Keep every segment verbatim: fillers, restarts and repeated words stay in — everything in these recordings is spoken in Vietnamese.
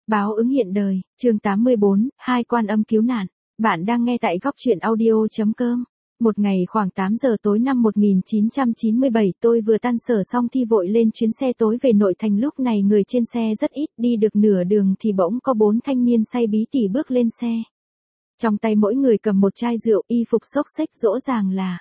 Báo ứng hiện đời, chương tám mươi bốn, hai quan âm cứu nạn. Bạn đang nghe tại góc truyện audio.com. Một ngày khoảng tám giờ tối năm một nghìn chín trăm chín mươi bảy, tôi vừa tan sở xong thi vội lên chuyến xe tối về nội thành. Lúc này người trên xe rất ít, đi được nửa đường thì bỗng có bốn thanh niên say bí tỉ bước lên xe. Trong tay mỗi người cầm một chai rượu, y phục xốc xếch, rõ ràng là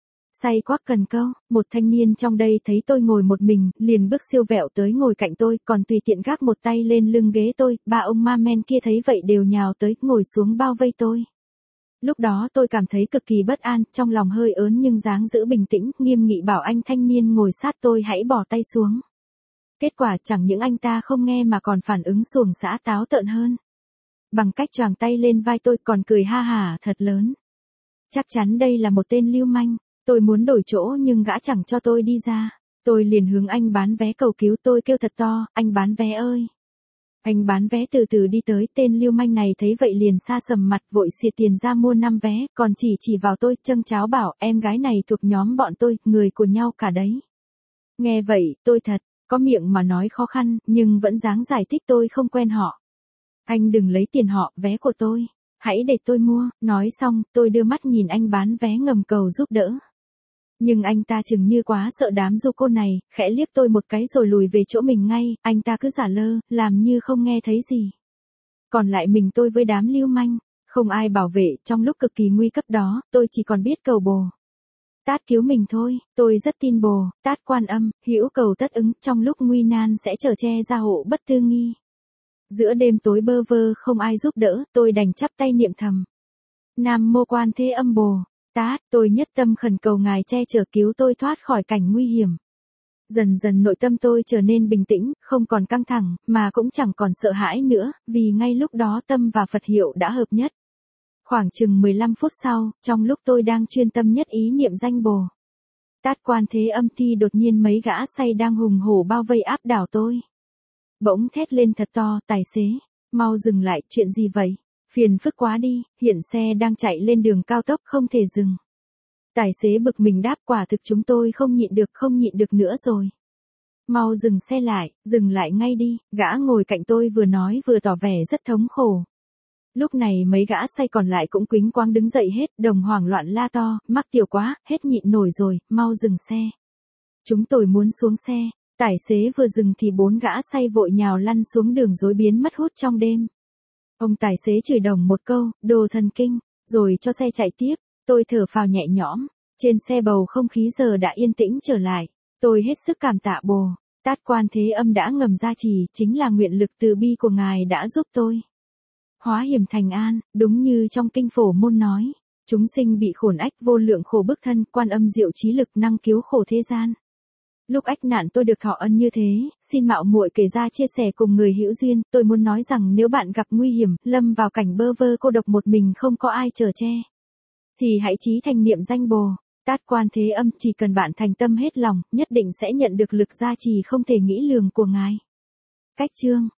say quắc cần câu. Một thanh niên trong đây thấy tôi ngồi một mình, liền bước siêu vẹo tới ngồi cạnh tôi, còn tùy tiện gác một tay lên lưng ghế tôi. Ba ông ma men kia thấy vậy đều nhào tới, ngồi xuống bao vây tôi. Lúc đó tôi cảm thấy cực kỳ bất an, trong lòng hơi ớn nhưng dáng giữ bình tĩnh, nghiêm nghị bảo anh thanh niên ngồi sát tôi hãy bỏ tay xuống. Kết quả chẳng những anh ta không nghe mà còn phản ứng xuồng xã táo tợn hơn. Bằng cách choàng tay lên vai tôi, còn cười ha hả thật lớn. Chắc chắn đây là một tên lưu manh. Tôi muốn đổi chỗ nhưng gã chẳng cho tôi đi ra. Tôi liền hướng anh bán vé cầu cứu, tôi kêu thật to, anh bán vé ơi. Anh bán vé từ từ đi tới, tên lưu manh này thấy vậy liền sa sầm mặt, vội xịt tiền ra mua năm vé, còn chỉ chỉ vào tôi, châng cháo bảo em gái này thuộc nhóm bọn tôi, người của nhau cả đấy. Nghe vậy, tôi thật, có miệng mà nói khó khăn, nhưng vẫn dáng giải thích tôi không quen họ. Anh đừng lấy tiền họ, vé của tôi. Hãy để tôi mua. Nói xong, tôi đưa mắt nhìn anh bán vé ngầm cầu giúp đỡ. Nhưng anh ta chừng như quá sợ đám du cô này, khẽ liếc tôi một cái rồi lùi về chỗ mình ngay. Anh ta cứ giả lơ, làm như không nghe thấy gì. Còn lại mình tôi với đám lưu manh, không ai bảo vệ. Trong lúc cực kỳ nguy cấp đó, tôi chỉ còn biết cầu Bồ Tát cứu mình thôi. Tôi rất tin Bồ Tát Quan Âm, hữu cầu tất ứng, trong lúc nguy nan sẽ chở che gia hộ bất tư nghi. Giữa đêm tối bơ vơ không ai giúp đỡ, tôi đành chắp tay niệm thầm. Nam Mô Quan Thế Âm Bồ Tát, tôi nhất tâm khẩn cầu ngài che chở cứu tôi thoát khỏi cảnh nguy hiểm. Dần dần nội tâm tôi trở nên bình tĩnh, không còn căng thẳng, mà cũng chẳng còn sợ hãi nữa, vì ngay lúc đó tâm và Phật hiệu đã hợp nhất. Khoảng chừng mười lăm phút sau, trong lúc tôi đang chuyên tâm nhất ý niệm danh Bồ Tát Quan Thế Âm thì đột nhiên mấy gã say đang hùng hổ bao vây áp đảo tôi. Bỗng thét lên thật to, tài xế, mau dừng lại, chuyện gì vậy? Phiền phức quá đi, hiện xe đang chạy lên đường cao tốc không thể dừng. Tài xế bực mình đáp, quả thực chúng tôi không nhịn được, không nhịn được nữa rồi. Mau dừng xe lại, dừng lại ngay đi, gã ngồi cạnh tôi vừa nói vừa tỏ vẻ rất thống khổ. Lúc này mấy gã say còn lại cũng quính quáng đứng dậy hết, đồng hoảng loạn la to, mắc tiểu quá, hết nhịn nổi rồi, mau dừng xe. Chúng tôi muốn xuống xe. Tài xế vừa dừng thì bốn gã say vội nhào lăn xuống đường rối biến mất hút trong đêm. Ông tài xế chửi đồng một câu, đồ thần kinh, rồi cho xe chạy tiếp. Tôi thở phào nhẹ nhõm. Trên xe bầu không khí giờ đã yên tĩnh trở lại. Tôi hết sức cảm tạ Bồ Tát Quan Thế Âm đã ngầm gia trì, chính là nguyện lực từ bi của ngài đã giúp tôi hóa hiểm thành an. Đúng như trong kinh Phổ Môn nói, chúng sinh bị khổn ách vô lượng khổ bức thân, Quan Âm diệu trí lực năng cứu khổ thế gian. Lúc ách nạn tôi được thọ ân như thế, xin mạo muội kể ra chia sẻ cùng người hữu duyên. Tôi muốn nói rằng nếu bạn gặp nguy hiểm, lâm vào cảnh bơ vơ cô độc một mình không có ai chở che, thì hãy chí thành niệm danh Bồ Tát Quan Thế Âm, chỉ cần bạn thành tâm hết lòng, nhất định sẽ nhận được lực gia trì không thể nghĩ lường của ngài. Cách chương